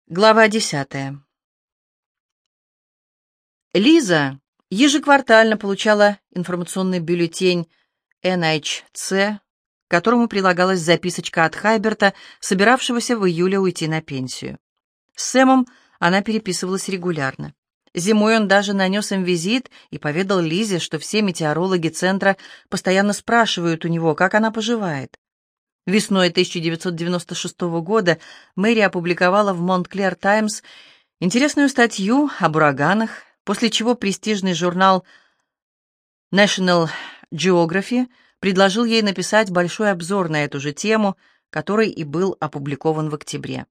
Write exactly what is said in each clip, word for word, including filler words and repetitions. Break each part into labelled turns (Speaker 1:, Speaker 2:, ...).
Speaker 1: Глава десятая. Лиза ежеквартально получала информационный бюллетень эн эйч си, к которому прилагалась записочка от Хайберта, собиравшегося в июле уйти на пенсию. С Сэмом она переписывалась регулярно. Зимой он даже нанес им визит и поведал Лизе, что все метеорологи центра постоянно спрашивают у него, как она поживает. Весной тысяча девятьсот девяносто шестого года Мэри опубликовала в «Монтклер Таймс» интересную статью об ураганах, после чего престижный журнал National Geography предложил ей написать большой обзор на эту же тему, который и был опубликован в октябре.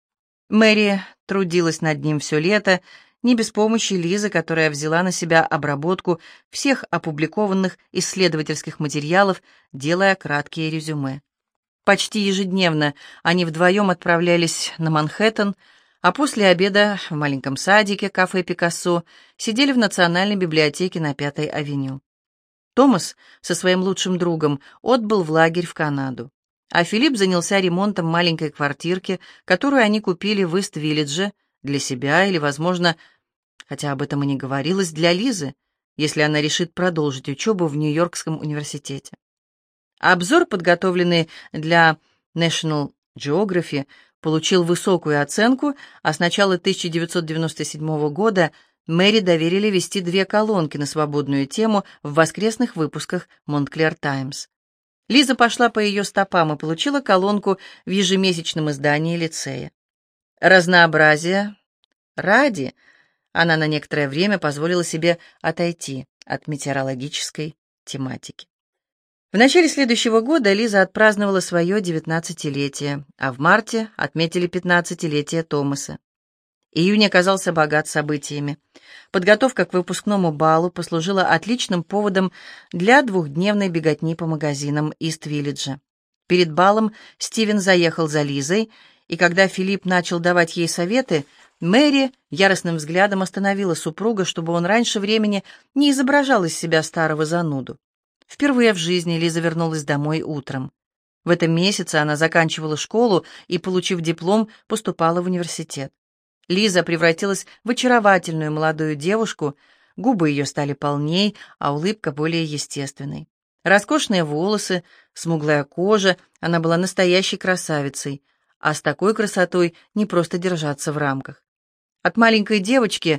Speaker 1: Мэри трудилась над ним все лето, не без помощи Лизы, которая взяла на себя обработку всех опубликованных исследовательских материалов, делая краткие резюме. Почти ежедневно они вдвоем отправлялись на Манхэттен, а после обеда в маленьком садике кафе «Пикассо» сидели в Национальной библиотеке на Пятой авеню. Томас со своим лучшим другом отбыл в лагерь в Канаду, а Филипп занялся ремонтом маленькой квартирки, которую они купили в Ист-Виллидже для себя или, возможно, хотя об этом и не говорилось, для Лизы, если она решит продолжить учебу в Нью-Йоркском университете. Обзор, подготовленный для National Geography, получил высокую оценку, а с начала тысяча девятьсот девяносто седьмого года Мэри доверили вести две колонки на свободную тему в воскресных выпусках «Монтклер Таймс». Лиза пошла по ее стопам и получила колонку в ежемесячном издании лицея. Разнообразие ради она на некоторое время позволила себе отойти от метеорологической тематики. В начале следующего года Лиза отпраздновала свое девятнадцатилетие, а в марте отметили пятнадцатилетие Томаса. Июнь оказался богат событиями. Подготовка к выпускному балу послужила отличным поводом для двухдневной беготни по магазинам Ист-Виллиджа. Перед балом Стивен заехал за Лизой, и когда Филипп начал давать ей советы, Мэри яростным взглядом остановила супруга, чтобы он раньше времени не изображал из себя старого зануду. Впервые в жизни Лиза вернулась домой утром. В этом месяце она заканчивала школу и, получив диплом, поступала в университет. Лиза превратилась в очаровательную молодую девушку, губы ее стали полней, а улыбка более естественной. Роскошные волосы, смуглая кожа, она была настоящей красавицей, а с такой красотой не просто держаться в рамках. От маленькой девочки,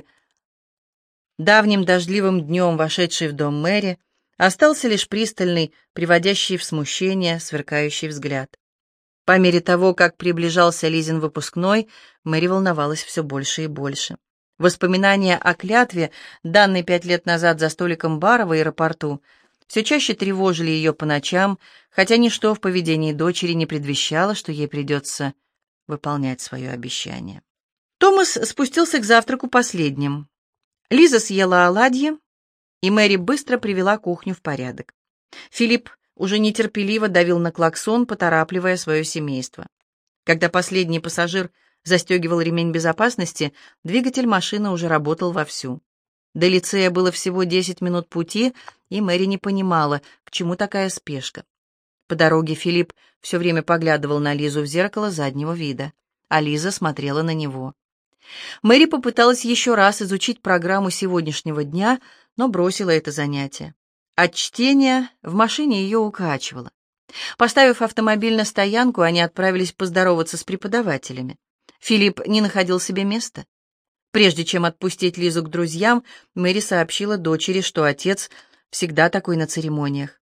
Speaker 1: давним дождливым днем вошедшей в дом Мэри, остался лишь пристальный, приводящий в смущение, сверкающий взгляд. По мере того, как приближался Лизин выпускной, Мэри волновалась все больше и больше. Воспоминания о клятве, данной пять лет назад за столиком бара в аэропорту, все чаще тревожили ее по ночам, хотя ничто в поведении дочери не предвещало, что ей придется выполнять свое обещание. Томас спустился к завтраку последним. Лиза съела оладьи, и Мэри быстро привела кухню в порядок. Филипп уже нетерпеливо давил на клаксон, поторапливая свое семейство. Когда последний пассажир застегивал ремень безопасности, двигатель машины уже работал вовсю. До лицея было всего десять минут пути, и Мэри не понимала, к чему такая спешка. По дороге Филипп все время поглядывал на Лизу в зеркало заднего вида, а Лиза смотрела на него. Мэри попыталась еще раз изучить программу сегодняшнего дня, но бросила это занятие. От чтения в машине ее укачивало. Поставив автомобиль на стоянку, они отправились поздороваться с преподавателями. Филипп не находил себе места. Прежде чем отпустить Лизу к друзьям, Мэри сообщила дочери, что отец всегда такой на церемониях.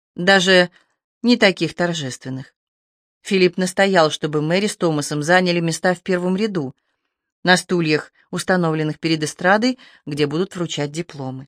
Speaker 1: Даже не таких торжественных. Филипп настоял, чтобы Мэри с Томасом заняли места в первом ряду, на стульях, установленных перед эстрадой, где будут вручать дипломы.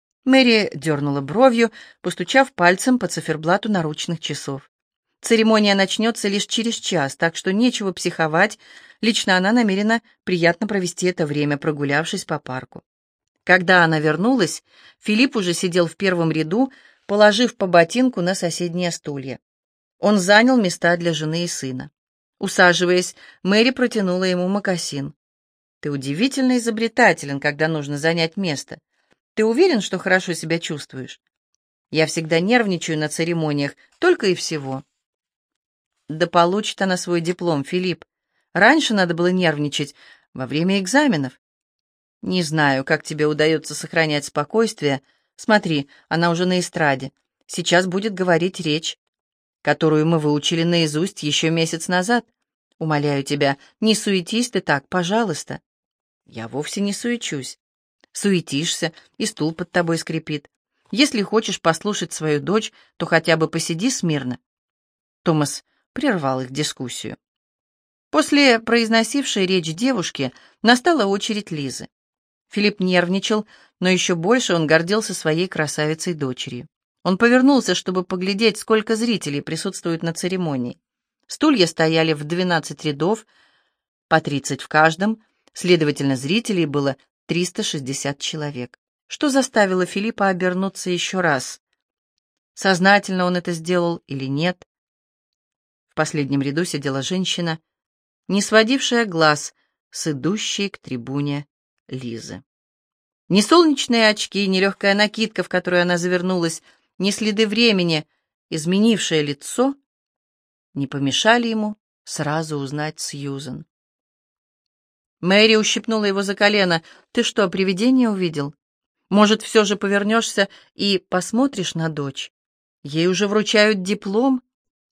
Speaker 1: Мэри дернула бровью, постучав пальцем по циферблату наручных часов. Церемония начнется лишь через час, так что нечего психовать. Лично она намерена приятно провести это время, прогулявшись по парку. Когда она вернулась, Филипп уже сидел в первом ряду, положив по ботинку на соседние стулья. Он занял места для жены и сына. Усаживаясь, Мэри протянула ему мокасин. «Ты удивительно изобретателен, когда нужно занять место. Ты уверен, что хорошо себя чувствуешь? Я всегда нервничаю на церемониях, только и всего». «Да получит она свой диплом, Филипп. Раньше надо было нервничать, во время экзаменов. Не знаю, как тебе удается сохранять спокойствие. Смотри, она уже на эстраде. Сейчас будет говорить речь, которую мы выучили наизусть еще месяц назад. Умоляю тебя, не суетись ты так, пожалуйста. Я вовсе не суечусь. Суетишься, и стул под тобой скрипит. Если хочешь послушать свою дочь, то хотя бы посиди смирно. Томас прервал их дискуссию. После произносившей речь девушки настала очередь Лизы. Филипп нервничал, но еще больше он гордился своей красавицей-дочерью. Он повернулся, чтобы поглядеть, сколько зрителей присутствует на церемонии. Стулья стояли в двенадцать рядов, по тридцать в каждом, следовательно, зрителей было триста шестьдесят человек, что заставило Филиппа обернуться еще раз. Сознательно он это сделал или нет? В последнем ряду сидела женщина, не сводившая глаз с идущей к трибуне Лизы. Ни солнечные очки, ни легкая накидка, в которую она завернулась, ни следы времени, изменившее лицо, не помешали ему сразу узнать Сьюзен. Мэри ущипнула его за колено. «Ты что, привидение увидел? Может, все же повернешься и посмотришь на дочь? Ей уже вручают диплом?»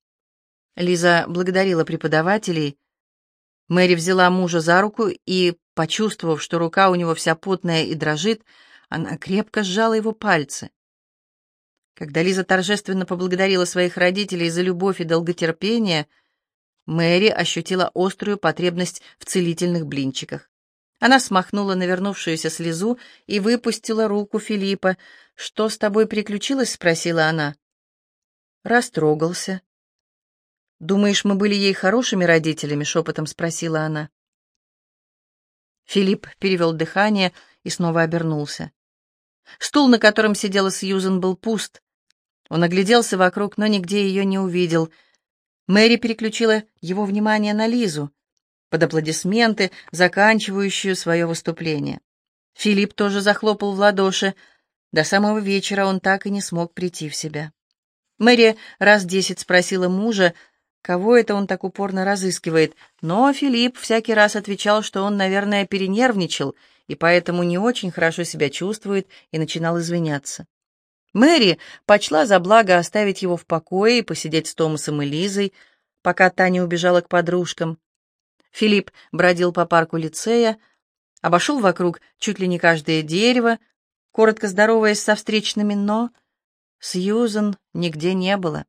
Speaker 1: Лиза благодарила преподавателей. Мэри взяла мужа за руку и, почувствовав, что рука у него вся потная и дрожит, она крепко сжала его пальцы. Когда Лиза торжественно поблагодарила своих родителей за любовь и долготерпение, Мэри ощутила острую потребность в целительных блинчиках. Она смахнула навернувшуюся слезу и выпустила руку Филиппа. «Что с тобой приключилось?» — спросила она. Растрогался. «Думаешь, мы были ей хорошими родителями?» — шепотом спросила она. Филипп перевел дыхание и снова обернулся. Стул, на котором сидела Сьюзен, был пуст. Он огляделся вокруг, но нигде ее не увидел. Мэри переключила его внимание на Лизу, под аплодисменты, заканчивающую свое выступление. Филипп тоже захлопал в ладоши. До самого вечера он так и не смог прийти в себя. Мэри раз десять спросила мужа, кого это он так упорно разыскивает, но Филипп всякий раз отвечал, что он, наверное, перенервничал и поэтому не очень хорошо себя чувствует, и начинал извиняться. Мэри почла за благо оставить его в покое и посидеть с Томасом и Лизой, пока та не убежала к подружкам. Филипп бродил по парку лицея, обошел вокруг чуть ли не каждое дерево, коротко здороваясь со встречными, но Сьюзен нигде не было.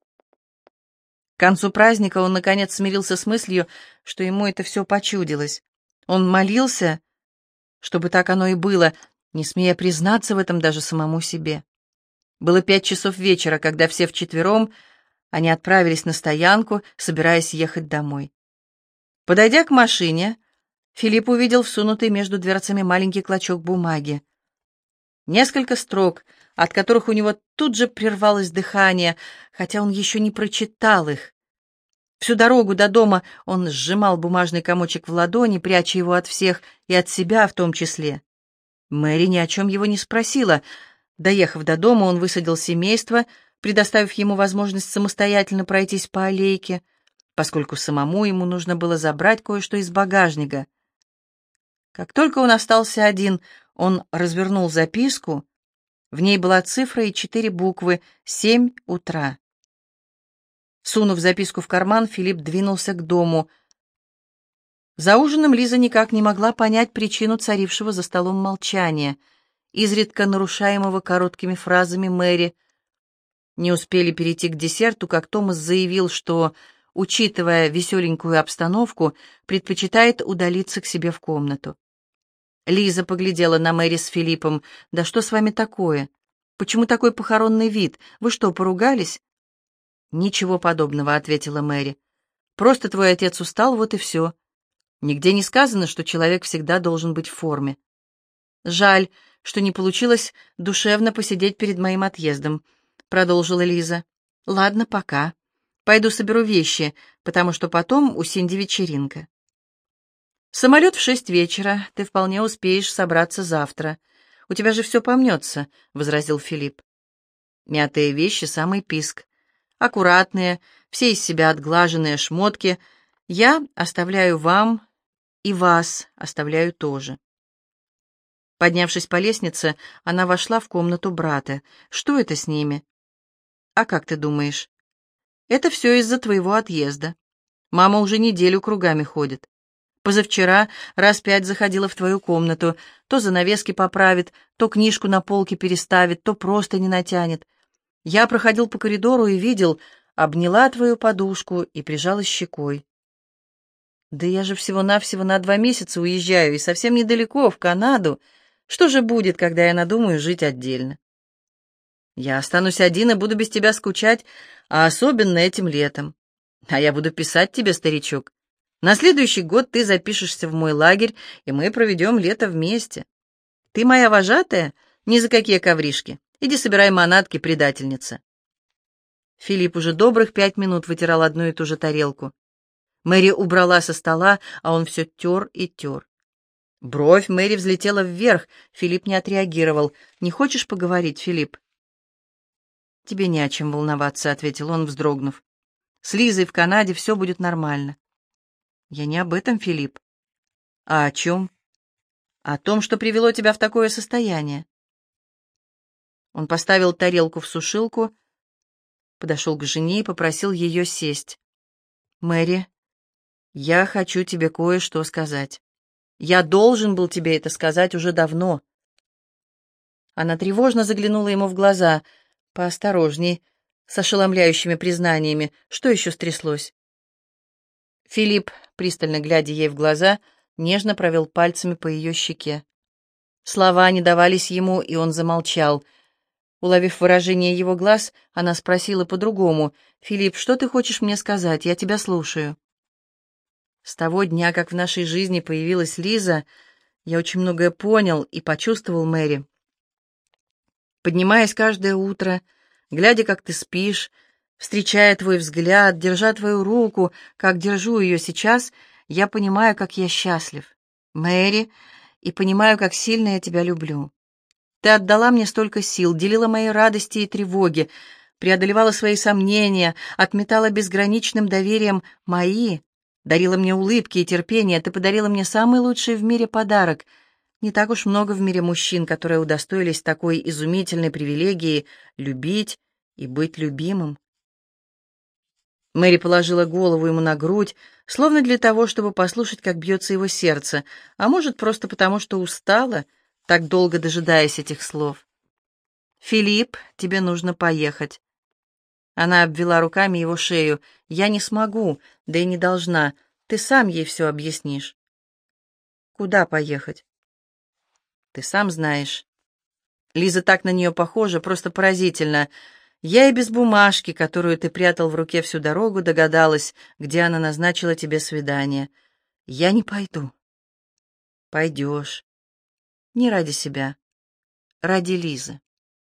Speaker 1: К концу праздника он, наконец, смирился с мыслью, что ему это все почудилось. Он молился, чтобы так оно и было, не смея признаться в этом даже самому себе. Было пять часов вечера, когда все вчетвером они отправились на стоянку, собираясь ехать домой. Подойдя к машине, Филипп увидел всунутый между дверцами маленький клочок бумаги. Несколько строк, от которых у него тут же прервалось дыхание, хотя он еще не прочитал их. Всю дорогу до дома он сжимал бумажный комочек в ладони, пряча его от всех и от себя в том числе. Мэри ни о чем его не спросила. Доехав до дома, он высадил семейство, предоставив ему возможность самостоятельно пройтись по аллейке, поскольку самому ему нужно было забрать кое-что из багажника. Как только он остался один, он развернул записку. В ней была цифра и четыре буквы «семь утра». Сунув записку в карман, Филипп двинулся к дому. За ужином Лиза никак не могла понять причину царившего за столом молчания, изредка нарушаемого короткими фразами Мэри. Не успели перейти к десерту, как Томас заявил, что, учитывая веселенькую обстановку, предпочитает удалиться к себе в комнату. Лиза поглядела на Мэри с Филиппом. «Да что с вами такое? Почему такой похоронный вид? Вы что, поругались?» «Ничего подобного», — ответила Мэри. «Просто твой отец устал, вот и все. Нигде не сказано, что человек всегда должен быть в форме. Жаль, что не получилось душевно посидеть перед моим отъездом», — продолжила Лиза. «Ладно, пока. Пойду соберу вещи, потому что потом у Синди вечеринка». «Самолет в шесть вечера. Ты вполне успеешь собраться завтра. У тебя же все помнется», — возразил Филипп. «Мятые вещи — самый писк. Аккуратные, все из себя отглаженные шмотки Я оставляю вам и вас оставляю тоже». Поднявшись по лестнице, она вошла в комнату брата. «Что это с ними?» «А как ты думаешь?» «Это все из-за твоего отъезда. Мама уже неделю кругами ходит. Позавчера раз пять заходила в твою комнату, то занавески поправит, то книжку на полке переставит, то просто не натянет. Я проходил по коридору и видел, обняла твою подушку и прижалась щекой. Да я же всего-навсего на два месяца уезжаю и совсем недалеко, в Канаду. Что же будет, когда я надумаю жить отдельно? Я останусь один и буду без тебя скучать, а особенно этим летом. А я буду писать тебе, старичок. На следующий год ты запишешься в мой лагерь, и мы проведем лето вместе. Ты моя вожатая? Ни за какие ковришки. Иди собирай манатки, предательница». Филипп уже добрых пять минут вытирал одну и ту же тарелку. Мэри убрала со стола, а он все тер и тер. Бровь Мэри взлетела вверх. Филипп не отреагировал. «Не хочешь поговорить, Филипп?» «Тебе не о чем волноваться», — ответил он, вздрогнув. «С Лизой в Канаде все будет нормально». «Я не об этом, Филипп». «А о чем?» «О том, что привело тебя в такое состояние». Он поставил тарелку в сушилку, подошел к жене и попросил ее сесть. «Мэри, я хочу тебе кое-что сказать. Я должен был тебе это сказать уже давно». Она тревожно заглянула ему в глаза. «Поосторожней, с ошеломляющими признаниями. Что еще стряслось?» Филипп, пристально глядя ей в глаза, нежно провел пальцами по ее щеке. Слова не давались ему, и он замолчал. Уловив выражение его глаз, она спросила по-другому: «Филипп, что ты хочешь мне сказать? Я тебя слушаю». «С того дня, как в нашей жизни появилась Лиза, я очень многое понял и почувствовал, Мэри. Поднимаясь каждое утро, глядя, как ты спишь, встречая твой взгляд, держа твою руку, как держу ее сейчас, я понимаю, как я счастлив, Мэри, и понимаю, как сильно я тебя люблю. Ты отдала мне столько сил, делила мои радости и тревоги, преодолевала свои сомнения, отметала безграничным доверием мои, дарила мне улыбки и терпение. Ты подарила мне самый лучший в мире подарок. Не так уж много в мире мужчин, которые удостоились такой изумительной привилегии любить и быть любимым». Мэри положила голову ему на грудь, словно для того, чтобы послушать, как бьется его сердце, а может, просто потому, что устала, так долго дожидаясь этих слов. «Филипп, тебе нужно поехать». Она обвела руками его шею. «Я не смогу, да и не должна. Ты сам ей все объяснишь». «Куда поехать?» «Ты сам знаешь». Лиза так на нее похожа, просто поразительно. Я и без бумажки, которую ты прятал в руке всю дорогу, догадалась, где она назначила тебе свидание. Я не пойду. Пойдешь. Не ради себя, ради Лизы.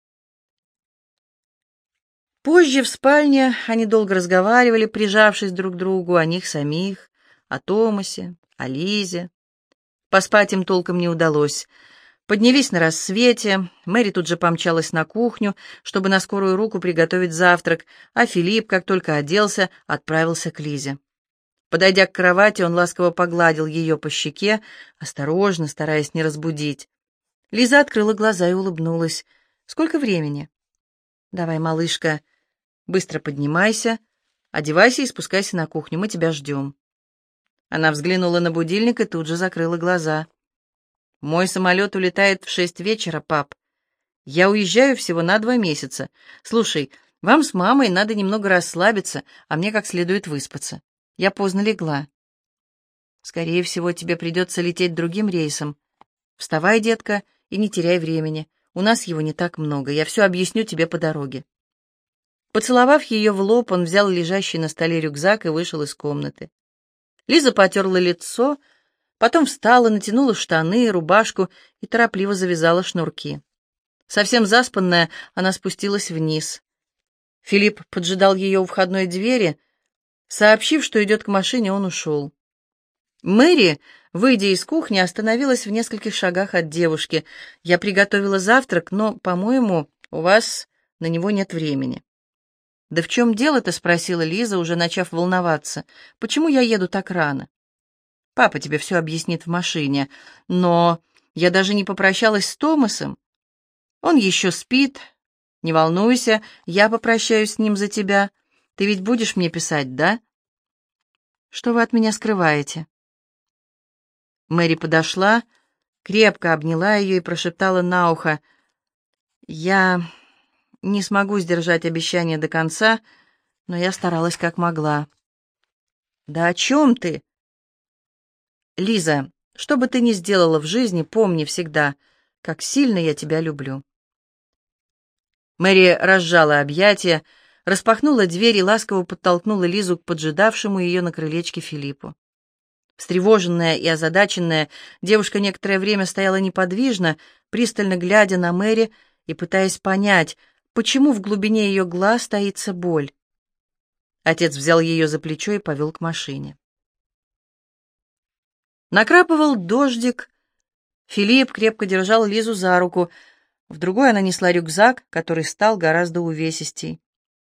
Speaker 1: Позже в спальне они долго разговаривали, прижавшись друг к другу, о них самих, о Томасе, о Лизе. Поспать им толком не удалось. Поднялись на рассвете, Мэри тут же помчалась на кухню, чтобы на скорую руку приготовить завтрак, а Филипп, как только оделся, отправился к Лизе. Подойдя к кровати, он ласково погладил ее по щеке, осторожно, стараясь не разбудить. Лиза открыла глаза и улыбнулась. «Сколько времени?» «Давай, малышка, быстро поднимайся, одевайся и спускайся на кухню, мы тебя ждем». Она взглянула на будильник и тут же закрыла глаза. «Мой самолет улетает в шесть вечера, пап. Я уезжаю всего на два месяца. Слушай, вам с мамой надо немного расслабиться, а мне как следует выспаться. Я поздно легла. Скорее всего, тебе придется лететь другим рейсом. Вставай, детка, и не теряй времени. У нас его не так много. Я все объясню тебе по дороге». Поцеловав ее в лоб, он взял лежащий на столе рюкзак и вышел из комнаты. Лиза потерла лицо, потом встала, натянула штаны, рубашку и торопливо завязала шнурки. Совсем заспанная, она спустилась вниз. Филипп поджидал ее у входной двери. Сообщив, что идет к машине, он ушел. Мэри, выйдя из кухни, остановилась в нескольких шагах от девушки. «Я приготовила завтрак, но, по-моему, у вас на него нет времени». «Да в чем дело-то?» — спросила Лиза, уже начав волноваться. «Почему я еду так рано?» «Папа тебе все объяснит в машине, но я даже не попрощалась с Томасом. Он еще спит. Не волнуйся, я попрощаюсь с ним за тебя. Ты ведь будешь мне писать, да?» «Что вы от меня скрываете?» Мэри подошла, крепко обняла ее и прошептала на ухо: «Я не смогу сдержать обещание до конца, но я старалась как могла». «Да о чем ты?» «Лиза, что бы ты ни сделала в жизни, помни всегда, как сильно я тебя люблю». Мэри разжала объятия, распахнула дверь и ласково подтолкнула Лизу к поджидавшему ее на крылечке Филиппу. Встревоженная и озадаченная, девушка некоторое время стояла неподвижно, пристально глядя на Мэри и пытаясь понять, почему в глубине ее глаз таится боль. Отец взял ее за плечо и повел к машине. Накрапывал дождик. Филипп крепко держал Лизу за руку. В другой она несла рюкзак, который стал гораздо увесистей.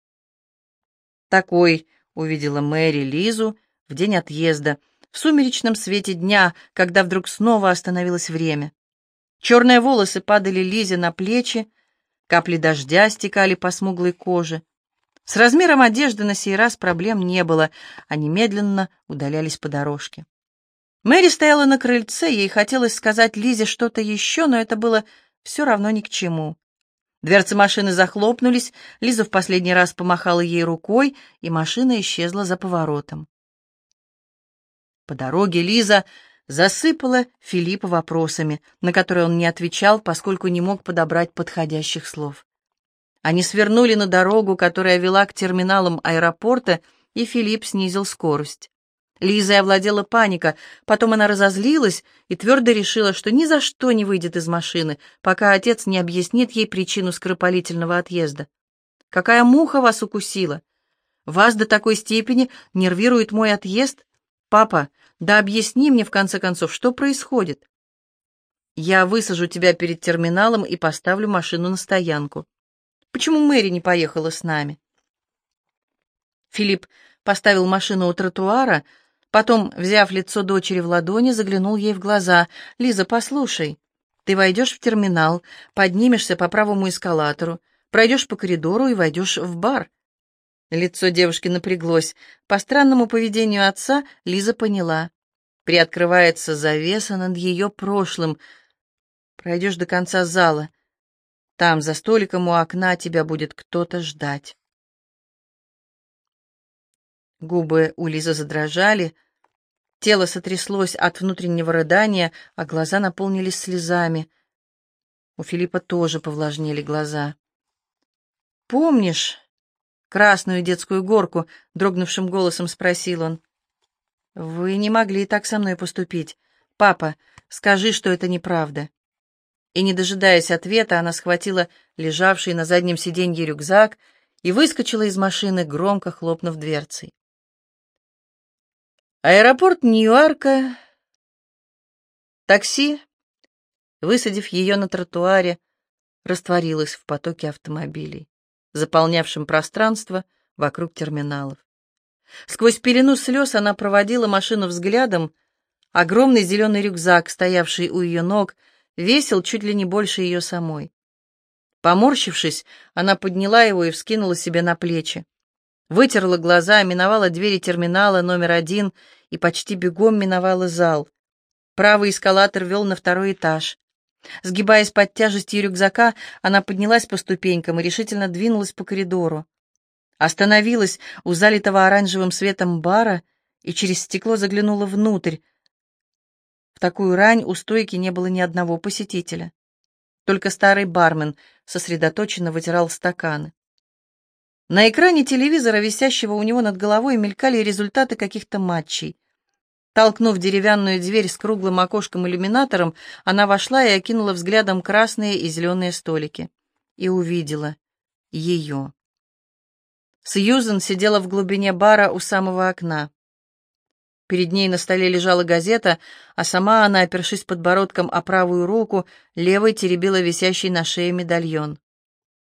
Speaker 1: Такой увидела Мэри Лизу в день отъезда, в сумеречном свете дня, когда вдруг снова остановилось время. Черные волосы падали Лизе на плечи, капли дождя стекали по смуглой коже. С размером одежды на сей раз проблем не было, они медленно удалялись по дорожке. Мэри стояла на крыльце, ей хотелось сказать Лизе что-то еще, но это было все равно ни к чему. Дверцы машины захлопнулись, Лиза в последний раз помахала ей рукой, и машина исчезла за поворотом. По дороге Лиза засыпала Филиппа вопросами, на которые он не отвечал, поскольку не мог подобрать подходящих слов. Они свернули на дорогу, которая вела к терминалам аэропорта, и Филипп снизил скорость. Лизой овладела паника, потом она разозлилась и твердо решила, что ни за что не выйдет из машины, пока отец не объяснит ей причину скоропалительного отъезда. «Какая муха вас укусила? Вас до такой степени нервирует мой отъезд? Папа, да объясни мне, в конце концов, что происходит?» «Я высажу тебя перед терминалом и поставлю машину на стоянку. Почему Мэри не поехала с нами?» Филипп поставил машину у тротуара, потом, взяв лицо дочери в ладони, заглянул ей в глаза. «Лиза, послушай, ты войдешь в терминал, поднимешься по правому эскалатору, пройдешь по коридору и войдешь в бар». Лицо девушки напряглось. По странному поведению отца Лиза поняла. Приоткрывается завеса над ее прошлым. Пройдешь до конца зала. Там, за столиком у окна, тебя будет кто-то ждать. Губы у Лизы задрожали, тело сотряслось от внутреннего рыдания, а глаза наполнились слезами. У Филиппа тоже повлажнели глаза. «Помнишь красную детскую горку?» — дрогнувшим голосом спросил он. «Вы не могли так со мной поступить. Папа, скажи, что это неправда». И, не дожидаясь ответа, она схватила лежавший на заднем сиденье рюкзак и выскочила из машины, громко хлопнув дверцей. Аэропорт Ньюарка. Такси, высадив ее на тротуаре, растворилось в потоке автомобилей, заполнявшем пространство вокруг терминалов. Сквозь пелену слез она проводила машину взглядом. Огромный зеленый рюкзак, стоявший у ее ног, весил чуть ли не больше ее самой. Поморщившись, она подняла его и вскинула себе на плечи. Вытерла глаза, миновала двери терминала номер один и почти бегом миновала зал. Правый эскалатор вел на второй этаж. Сгибаясь под тяжестью рюкзака, она поднялась по ступенькам и решительно двинулась по коридору. Остановилась у залитого оранжевым светом бара и через стекло заглянула внутрь. В такую рань у стойки не было ни одного посетителя. Только старый бармен сосредоточенно вытирал стаканы. На экране телевизора, висящего у него над головой, мелькали результаты каких-то матчей. Толкнув деревянную дверь с круглым окошком-иллюминатором, она вошла и окинула взглядом красные и зеленые столики. И увидела ее. Сьюзен сидела в глубине бара у самого окна. Перед ней на столе лежала газета, а сама она, опершись подбородком о правую руку, левой теребила висящий на шее медальон.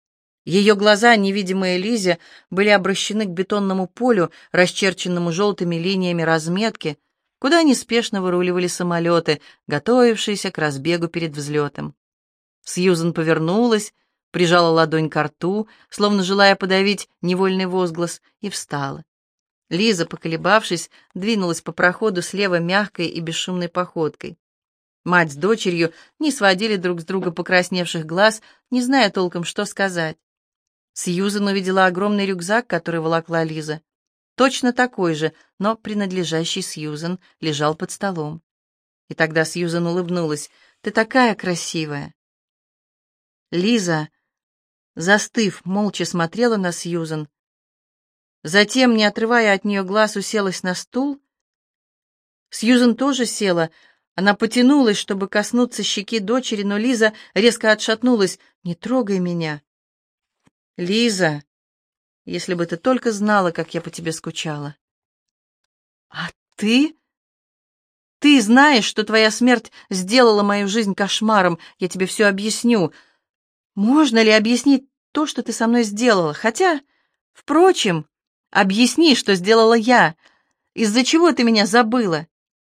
Speaker 1: Ее глаза, невидимые Лизе, были обращены к бетонному полю, расчерченному желтыми линиями разметки, куда неспешно выруливали самолеты, готовившиеся к разбегу перед взлетом. Сьюзен повернулась, прижала ладонь ко рту, словно желая подавить невольный возглас, и встала. Лиза, поколебавшись, двинулась по проходу слева мягкой и бесшумной походкой. Мать с дочерью не сводили друг с друга покрасневших глаз, не зная толком, что сказать. Сьюзен увидела огромный рюкзак, который волокла Лиза. Точно такой же, но принадлежащий Сьюзен, лежал под столом. И тогда Сьюзен улыбнулась. «Ты такая красивая!» Лиза, застыв, молча смотрела на Сьюзен. Затем, не отрывая от нее глаз, уселась на стул. Сьюзен тоже села. Она потянулась, чтобы коснуться щеки дочери, но Лиза резко отшатнулась. «Не трогай меня!» «Лиза, если бы ты только знала, как я по тебе скучала!» «А ты? Ты знаешь, что твоя смерть сделала мою жизнь кошмаром. Я тебе все объясню. Можно ли объяснить то, что ты со мной сделала? Хотя, впрочем, объясни, что сделала я. Из-за чего ты меня забыла?»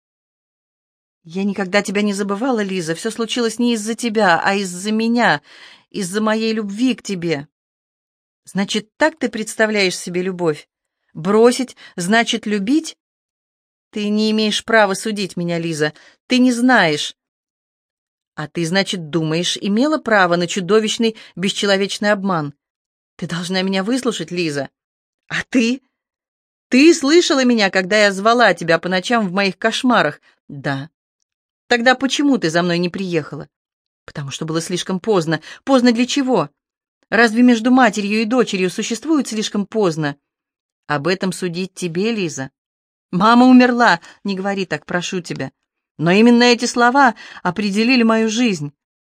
Speaker 1: «Я никогда тебя не забывала, Лиза. Все случилось не из-за тебя, а из-за меня, из-за моей любви к тебе». «Значит, так ты представляешь себе любовь? Бросить значит любить?» «Ты не имеешь права судить меня, Лиза. Ты не знаешь». «А ты, значит, думаешь, имела право на чудовищный, бесчеловечный обман? Ты должна меня выслушать, Лиза. А ты? Ты слышала меня, когда я звала тебя по ночам в моих кошмарах?» «Да». «Тогда почему ты за мной не приехала?» «Потому что было слишком поздно». «Поздно для чего? Разве между матерью и дочерью существует слишком поздно?» «Об этом судить тебе, Лиза. Мама умерла, не говори так, прошу тебя. Но именно эти слова определили мою жизнь.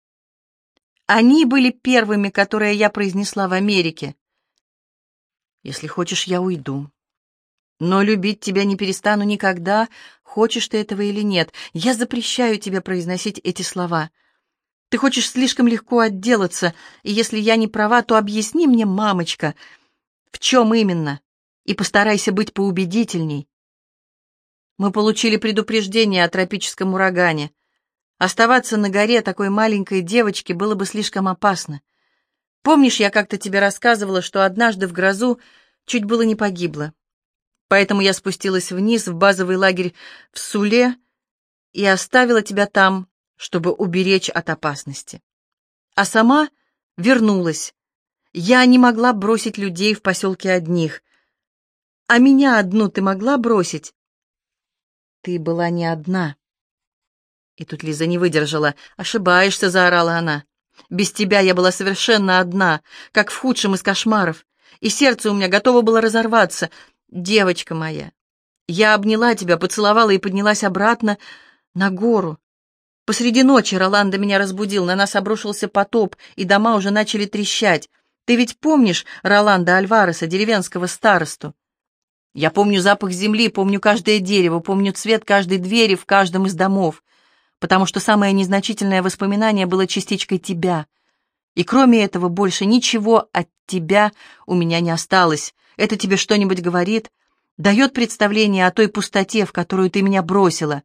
Speaker 1: Они были первыми, которые я произнесла в Америке. Если хочешь, я уйду. Но любить тебя не перестану никогда, хочешь ты этого или нет. Я запрещаю тебе произносить эти слова. Ты хочешь слишком легко отделаться, и если я не права, то объясни мне, мамочка, в чем именно, и постарайся быть поубедительней. Мы получили предупреждение о тропическом урагане. Оставаться на горе такой маленькой девочке было бы слишком опасно. Помнишь, я как-то тебе рассказывала, что однажды в грозу чуть было не погибла. Поэтому я спустилась вниз в базовый лагерь в Суле и оставила тебя там, чтобы уберечь от опасности. А сама вернулась. Я не могла бросить людей в поселке одних. А меня одну ты могла бросить? Ты была не одна. И тут Лиза не выдержала. «Ошибаешься», — заорала она. «Без тебя я была совершенно одна, как в худшем из кошмаров, и сердце у меня готово было разорваться. Девочка моя, я обняла тебя, поцеловала и поднялась обратно на гору. Посреди ночи Роландо меня разбудил, на нас обрушился потоп, и дома уже начали трещать. Ты ведь помнишь Роландо Альвареса, деревенского старосту? Я помню запах земли, помню каждое дерево, помню цвет каждой двери в каждом из домов, потому что самое незначительное воспоминание было частичкой тебя. И кроме этого больше ничего от тебя у меня не осталось. Это тебе что-нибудь говорит? Дает представление о той пустоте, в которую ты меня бросила?»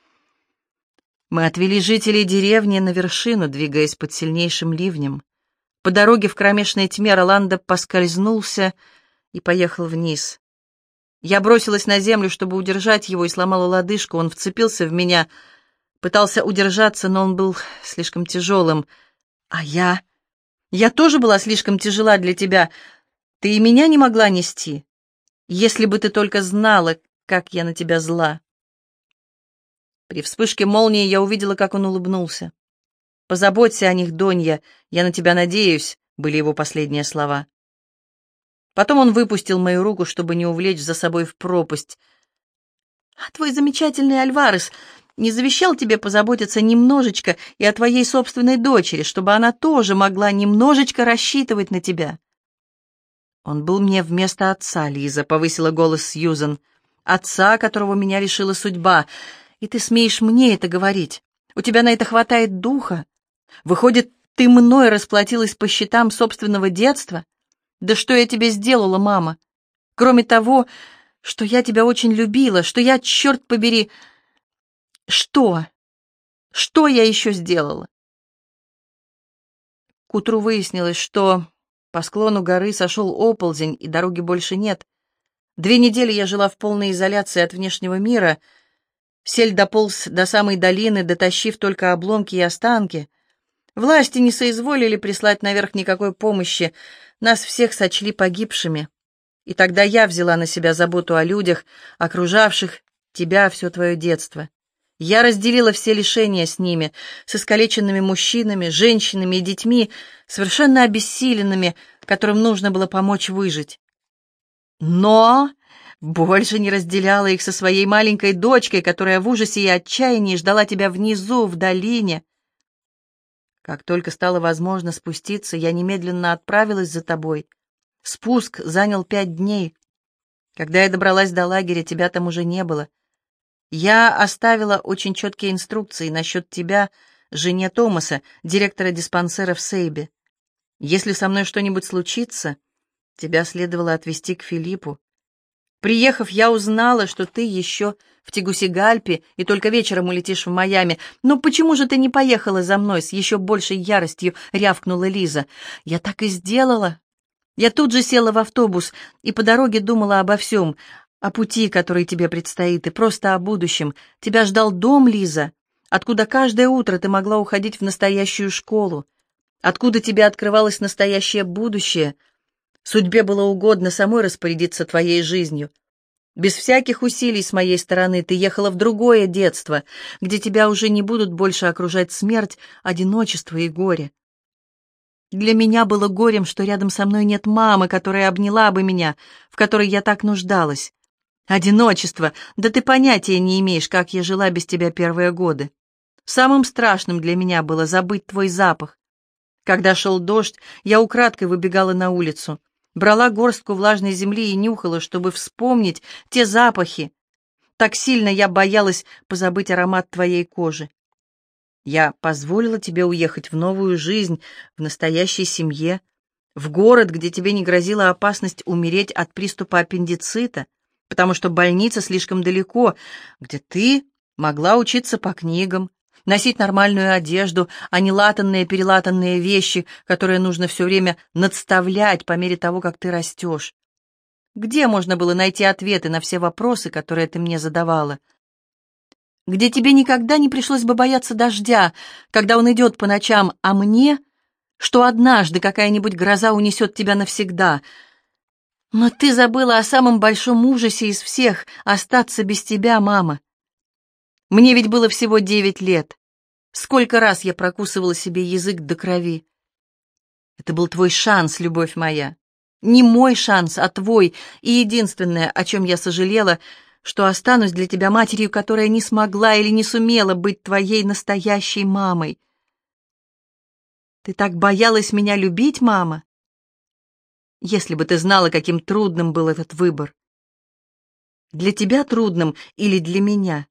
Speaker 1: Мы отвели жителей деревни на вершину, двигаясь под сильнейшим ливнем. По дороге в кромешной тьме Роландо поскользнулся и поехал вниз. Я бросилась на землю, чтобы удержать его, и сломала лодыжку. Он вцепился в меня, пытался удержаться, но он был слишком тяжелым. А я... Я тоже была слишком тяжела для тебя. Ты и меня не могла нести. Если бы ты только знала, как я на тебя зла. При вспышке молнии я увидела, как он улыбнулся. «Позаботься о них, Донья, я на тебя надеюсь», — были его последние слова. Потом он выпустил мою руку, чтобы не увлечь за собой в пропасть. «А твой замечательный Альварес не завещал тебе позаботиться немножечко и о твоей собственной дочери, чтобы она тоже могла немножечко рассчитывать на тебя?» «Он был мне вместо отца, Лиза», — повысила голос Сьюзен. «Отца, которого меня лишила судьба. И ты смеешь мне это говорить? У тебя на это хватает духа? Выходит, Ты мной расплатилась по счетам собственного детства? Да что я тебе сделала, мама? Кроме того, что я тебя очень любила, что я, черт побери... Что? Что я еще сделала? К утру выяснилось, что по склону горы сошел оползень, и дороги больше нет. Две недели я жила в полной изоляции от внешнего мира. Сель дополз до самой долины, дотащив только обломки и останки. Власти не соизволили прислать наверх никакой помощи. Нас всех сочли погибшими. И тогда я взяла на себя заботу о людях, окружавших тебя все твое детство. Я разделила все лишения с ними, с искалеченными мужчинами, женщинами и детьми, совершенно обессиленными, которым нужно было помочь выжить. Но больше не разделяла их со своей маленькой дочкой, которая в ужасе и отчаянии ждала тебя внизу, в долине. Как только стало возможно спуститься, я немедленно отправилась за тобой. Спуск занял пять дней. Когда я добралась до лагеря, тебя там уже не было. Я оставила очень четкие инструкции насчет тебя, жене Томаса, директора диспансера в Сейбе. Если со мной что-нибудь случится, тебя следовало отвезти к Филиппу. Приехав, я узнала, что ты еще в Тегусигальпе и только вечером улетишь в Майами. «Но почему же ты не поехала за мной?» — с еще большей яростью рявкнула Лиза. «Я так и сделала. Я тут же села в автобус и по дороге думала обо всем, о пути, который тебе предстоит, и просто о будущем. Тебя ждал дом, Лиза, откуда каждое утро ты могла уходить в настоящую школу, откуда тебе открывалось настоящее будущее. Судьбе было угодно самой распорядиться твоей жизнью. Без всяких усилий с моей стороны ты ехала в другое детство, где тебя уже не будут больше окружать смерть, одиночество и горе. Для меня было горем, что рядом со мной нет мамы, которая обняла бы меня, в которой я так нуждалась. Одиночество, да ты понятия не имеешь, как я жила без тебя первые годы. Самым страшным для меня было забыть твой запах. Когда шел дождь, я украдкой выбегала на улицу, брала горстку влажной земли и нюхала, чтобы вспомнить те запахи. Так сильно я боялась позабыть аромат твоей кожи. Я позволила тебе уехать в новую жизнь, в настоящей семье, в город, где тебе не грозила опасность умереть от приступа аппендицита, потому что больница слишком далеко, где ты могла учиться по книгам, носить нормальную одежду, а не латанные-перелатанные вещи, которые нужно все время надставлять по мере того, как ты растешь. Где можно было найти ответы на все вопросы, которые ты мне задавала? Где тебе никогда не пришлось бы бояться дождя, когда он идет по ночам, а мне, что однажды какая-нибудь гроза унесет тебя навсегда. Но ты забыла о самом большом ужасе из всех — остаться без тебя, мама. Мне ведь было всего девять лет. Сколько раз я прокусывала себе язык до крови. Это был твой шанс, любовь моя. Не мой шанс, а твой. И единственное, о чем я сожалела, что останусь для тебя матерью, которая не смогла или не сумела быть твоей настоящей мамой. Ты так боялась меня любить, мама? Если бы ты знала, каким трудным был этот выбор. Для тебя трудным или для меня?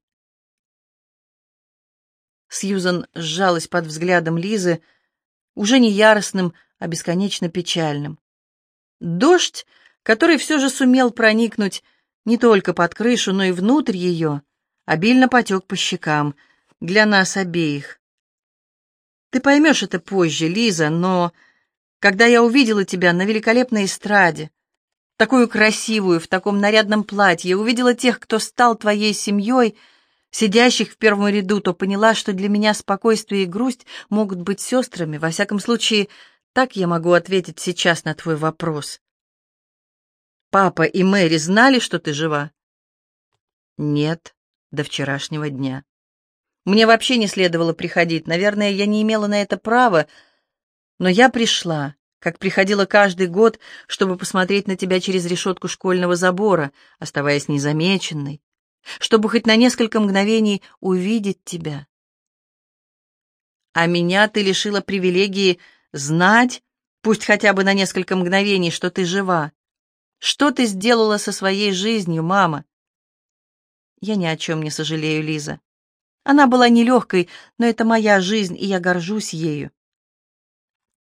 Speaker 1: Сьюзан сжалась под взглядом Лизы, уже не яростным, а бесконечно печальным. Дождь, который все же сумел проникнуть не только под крышу, но и внутрь ее, обильно потек по щекам, для нас обеих. Ты поймешь это позже, Лиза, но когда я увидела тебя на великолепной эстраде, такую красивую, в таком нарядном платье, увидела тех, кто стал твоей семьей, сидящих в первом ряду, то поняла, что для меня спокойствие и грусть могут быть сестрами. Во всяком случае, так я могу ответить сейчас на твой вопрос. Папа и Мэри знали, что ты жива? Нет, до вчерашнего дня. Мне вообще не следовало приходить. Наверное, я не имела на это права, но я пришла, как приходила каждый год, чтобы посмотреть на тебя через решетку школьного забора, оставаясь незамеченной, чтобы хоть на несколько мгновений увидеть тебя. А меня ты лишила привилегии знать, пусть хотя бы на несколько мгновений, что ты жива. Что ты сделала со своей жизнью, мама? Я ни о чем не сожалею, Лиза. Она была нелегкой, но это моя жизнь, и я горжусь ею.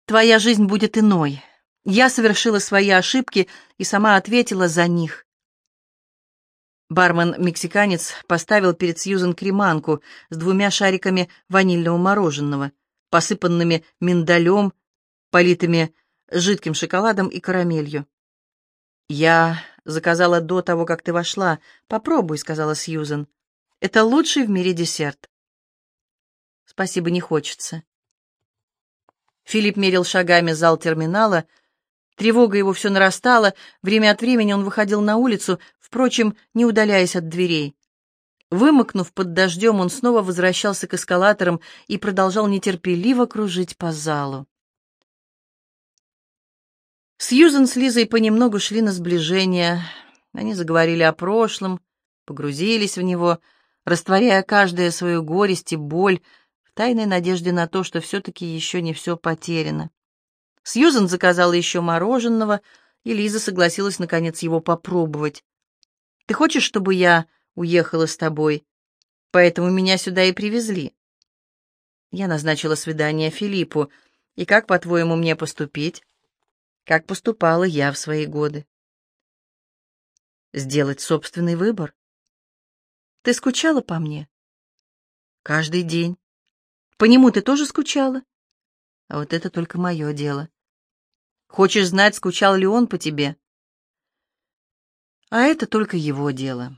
Speaker 1: Твоя жизнь будет иной. Я совершила свои ошибки и сама ответила за них. Бармен-мексиканец поставил перед Сьюзен креманку с двумя шариками ванильного мороженого, посыпанными миндалем, политыми жидким шоколадом и карамелью. «Я заказала до того, как ты вошла. Попробуй», — сказала Сьюзен. «Это лучший в мире десерт». «Спасибо, не хочется». Филипп мерил шагами зал терминала. Тревога его все нарастала. Время от времени он выходил на улицу, впрочем, не удаляясь от дверей. Вымокнув под дождем, он снова возвращался к эскалаторам и продолжал нетерпеливо кружить по залу. Сьюзен с Лизой понемногу шли на сближение. Они заговорили о прошлом, погрузились в него, растворяя каждая свою горесть и боль, в тайной надежде на то, что все-таки еще не все потеряно. Сьюзен заказала еще мороженого, и Лиза согласилась, наконец, его попробовать. «Ты хочешь, чтобы я уехала с тобой? Поэтому меня сюда и привезли». Я назначила свидание Филиппу. «И как, по-твоему, мне поступить?» «Как поступала я в свои годы». «Сделать собственный выбор». «Ты скучала по мне?» «Каждый день». «По нему ты тоже скучала?» «А вот это только мое дело». «Хочешь знать, скучал ли он по тебе?» «А это только его дело».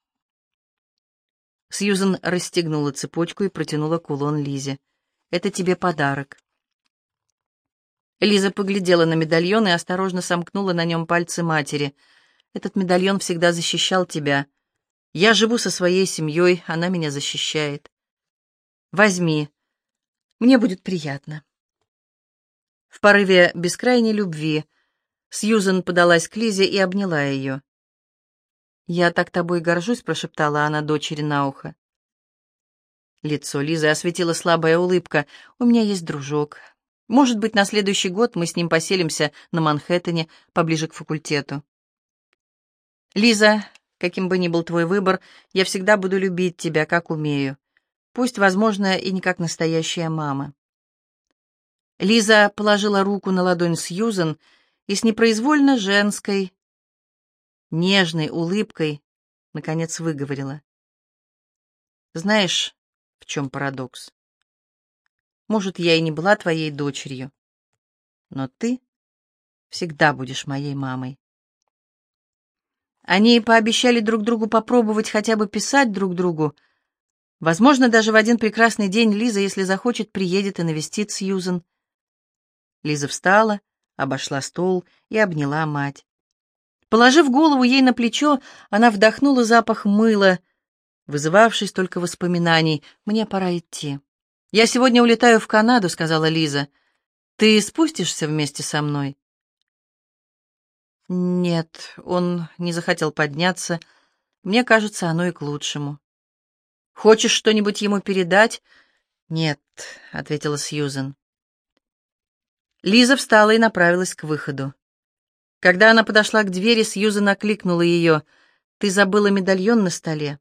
Speaker 1: Сьюзен расстегнула цепочку и протянула кулон Лизе. «Это тебе подарок». Лиза поглядела на медальон и осторожно сомкнула на нем пальцы матери. «Этот медальон всегда защищал тебя. Я живу со своей семьей, она меня защищает. Возьми, мне будет приятно». В порыве бескрайней любви Сьюзен подалась к Лизе и обняла ее. «Я так тобой горжусь», — прошептала она дочери на ухо. Лицо Лизы осветила слабая улыбка. «У меня есть дружок. Может быть, на следующий год мы с ним поселимся на Манхэттене, поближе к факультету». «Лиза, каким бы ни был твой выбор, я всегда буду любить тебя, как умею. Пусть, возможно, и не как настоящая мама». Лиза положила руку на ладонь Сьюзен и с непроизвольно женской, нежной улыбкой, наконец, выговорила. «Знаешь, в чем парадокс? Может, я и не была твоей дочерью, но ты всегда будешь моей мамой». Они пообещали друг другу попробовать хотя бы писать друг другу. Возможно, даже в один прекрасный день Лиза, если захочет, приедет и навестит Сьюзен. Лиза встала, обошла стол и обняла мать. Положив голову ей на плечо, она вдохнула запах мыла, вызывавший столько воспоминаний. «Мне пора идти». «Я сегодня улетаю в Канаду», — сказала Лиза. «Ты спустишься вместе со мной?» «Нет, он не захотел подняться. Мне кажется, оно и к лучшему». «Хочешь что-нибудь ему передать?» «Нет», — ответила Сьюзен. Лиза встала и направилась к выходу. Когда она подошла к двери, Сьюзен окликнула ее. «Ты забыла медальон на столе?»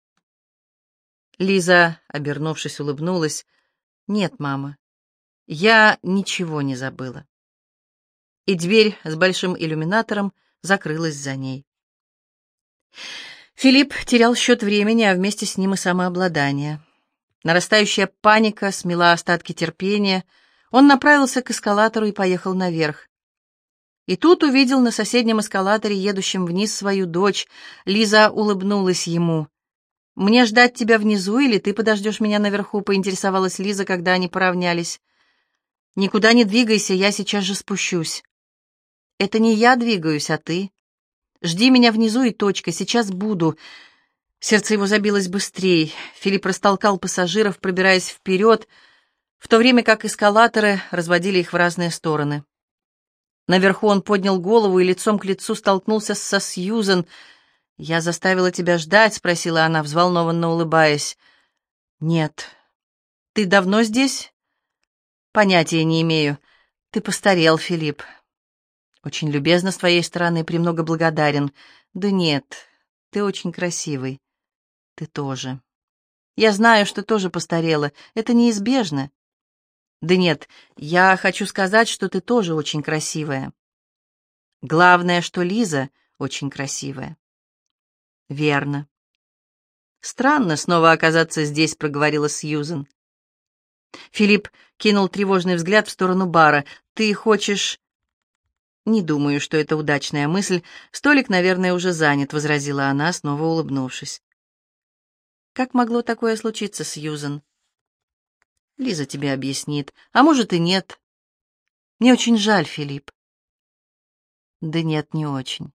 Speaker 1: Лиза, обернувшись, улыбнулась. «Нет, мама, я ничего не забыла». И дверь с большим иллюминатором закрылась за ней. Филипп терял счет времени, а вместе с ним и самообладание. Нарастающая паника смела остатки терпения. Он направился к эскалатору и поехал наверх. И тут увидел на соседнем эскалаторе, едущем вниз, свою дочь. Лиза улыбнулась ему. «Мне ждать тебя внизу, или ты подождешь меня наверху?» — поинтересовалась Лиза, когда они поравнялись. «Никуда не двигайся, я сейчас же спущусь». «Это не я двигаюсь, а ты. Жди меня внизу и точка, сейчас буду». Сердце его забилось быстрее. Филипп растолкал пассажиров, пробираясь вперед, в то время как эскалаторы разводили их в разные стороны. Наверху он поднял голову и лицом к лицу столкнулся со Сьюзен. «Я заставила тебя ждать?» — спросила она, взволнованно улыбаясь. «Нет». «Ты давно здесь?» «Понятия не имею. Ты постарел, Филипп». «Очень любезно с твоей стороны, премного благодарен». «Да нет, ты очень красивый. Ты тоже. Я знаю, что тоже постарела. Это неизбежно». Да нет, я хочу сказать, что ты тоже очень красивая. Главное, что Лиза очень красивая. Верно. Странно снова оказаться здесь, проговорила Сьюзен. Филипп кинул тревожный взгляд в сторону бара. Ты хочешь... Не думаю, что это удачная мысль. Столик, наверное, уже занят, возразила она, снова улыбнувшись. Как могло такое случиться, Сьюзен? Лиза тебе объяснит. А может и нет. Мне очень жаль, Филипп. Да нет, не очень.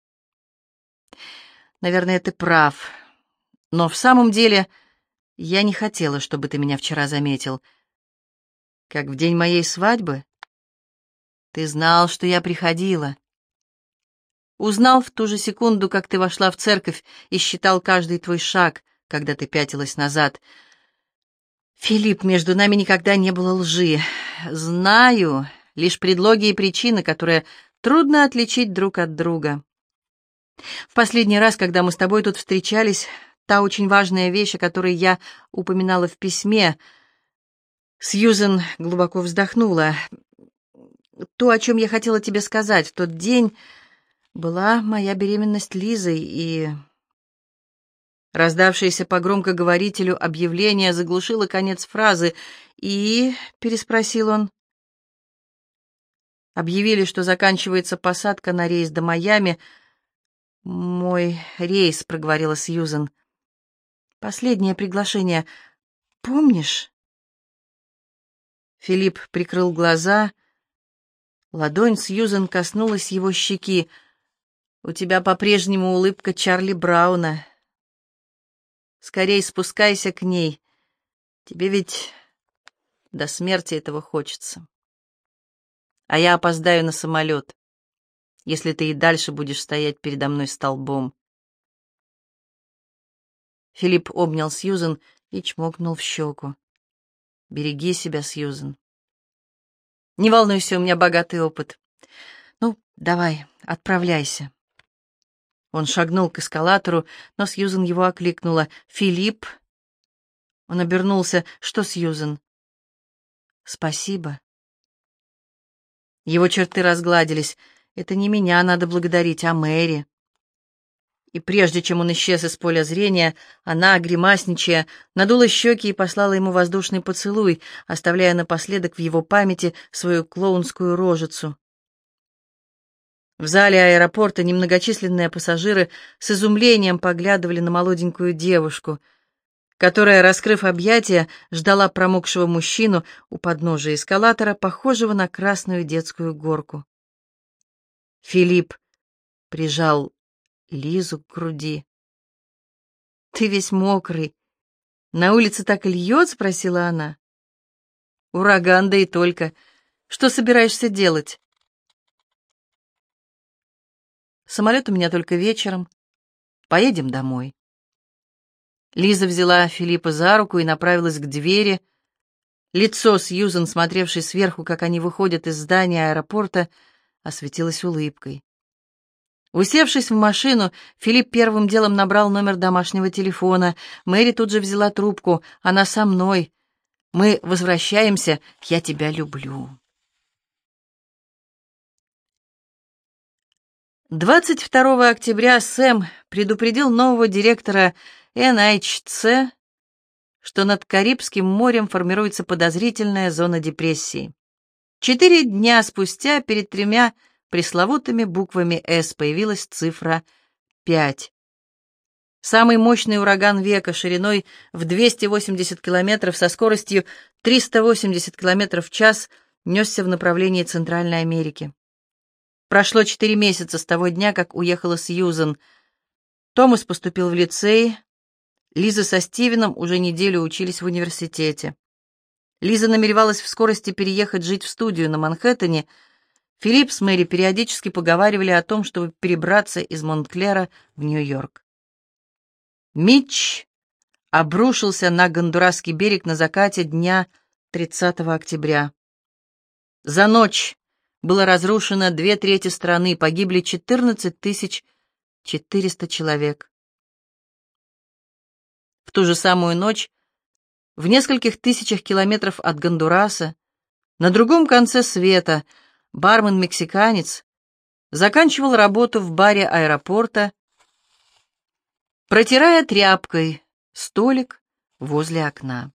Speaker 1: Наверное, ты прав. Но в самом деле я не хотела, чтобы ты меня вчера заметил. Как в день моей свадьбы? Ты знал, что я приходила. Узнал в ту же секунду, как ты вошла в церковь, и считал каждый твой шаг, когда ты пятилась назад. Филипп, между нами никогда не было лжи. Знаю лишь предлоги и причины, которые трудно отличить друг от друга. В последний раз, когда мы с тобой тут встречались, та очень важная вещь, о которой я упоминала в письме, Сьюзен глубоко вздохнула. То, о чем я хотела тебе сказать в тот день, была моя беременность Лизой, и... Раздавшееся по громкоговорителю объявление заглушило конец фразы. «И?» — переспросил он. «Объявили, что заканчивается посадка на рейс до Майами». «Мой рейс», — проговорила Сьюзен. «Последнее приглашение. Помнишь?» Филипп прикрыл глаза. Ладонь Сьюзен коснулась его щеки. «У тебя по-прежнему улыбка Чарли Брауна. Скорей спускайся к ней. Тебе ведь до смерти этого хочется. А я опоздаю на самолет, если ты и дальше будешь стоять передо мной столбом». Филипп обнял Сьюзен и чмокнул в щеку. «Береги себя, Сьюзен. Не волнуйся, у меня богатый опыт. Ну, давай, отправляйся». Он шагнул к эскалатору, но Сьюзен его окликнула. «Филипп!» Он обернулся. «Что, Сьюзен?» «Спасибо». Его черты разгладились. «Это не меня надо благодарить, а Мэри». И прежде чем он исчез из поля зрения, она, гримасничая, надула щеки и послала ему воздушный поцелуй, оставляя напоследок в его памяти свою клоунскую рожицу. В зале аэропорта немногочисленные пассажиры с изумлением поглядывали на молоденькую девушку, которая, раскрыв объятия, ждала промокшего мужчину у подножия эскалатора, похожего на красную детскую горку. Филипп прижал Лизу к груди. «Ты весь мокрый. На улице так и льет?» — спросила она. «Ураган, да и только. Что собираешься делать?» «Самолет у меня только вечером. Поедем домой». Лиза взяла Филиппа за руку и направилась к двери. Лицо Сьюзен, смотревшей сверху, как они выходят из здания аэропорта, осветилось улыбкой. Усевшись в машину, Филипп первым делом набрал номер домашнего телефона. Мэри тут же взяла трубку. «Она со мной. Мы возвращаемся. Я тебя люблю». двадцать второго октября Сэм предупредил нового директора эн эйч си, что над Карибским морем формируется подозрительная зона депрессии. Четыре дня спустя перед тремя пресловутыми буквами «С» появилась цифра пять. Самый мощный ураган века шириной в двести восемьдесят километров со скоростью триста восемьдесят километров в час несся в направлении Центральной Америки. Прошло четыре месяца с того дня, как уехала Сьюзен. Томас поступил в лицей. Лиза со Стивеном уже неделю учились в университете. Лиза намеревалась в скорости переехать жить в студию на Манхэттене. Филипп с Мэри периодически поговаривали о том, чтобы перебраться из Монтклера в Нью-Йорк. Митч обрушился на Гондурасский берег на закате дня тридцатого октября. За ночь было разрушено две трети страны, погибли четырнадцать тысяч четыреста человек. В ту же самую ночь в нескольких тысячах километров от Гондураса На другом конце света бармен-мексиканец заканчивал работу в баре аэропорта, протирая тряпкой столик возле окна.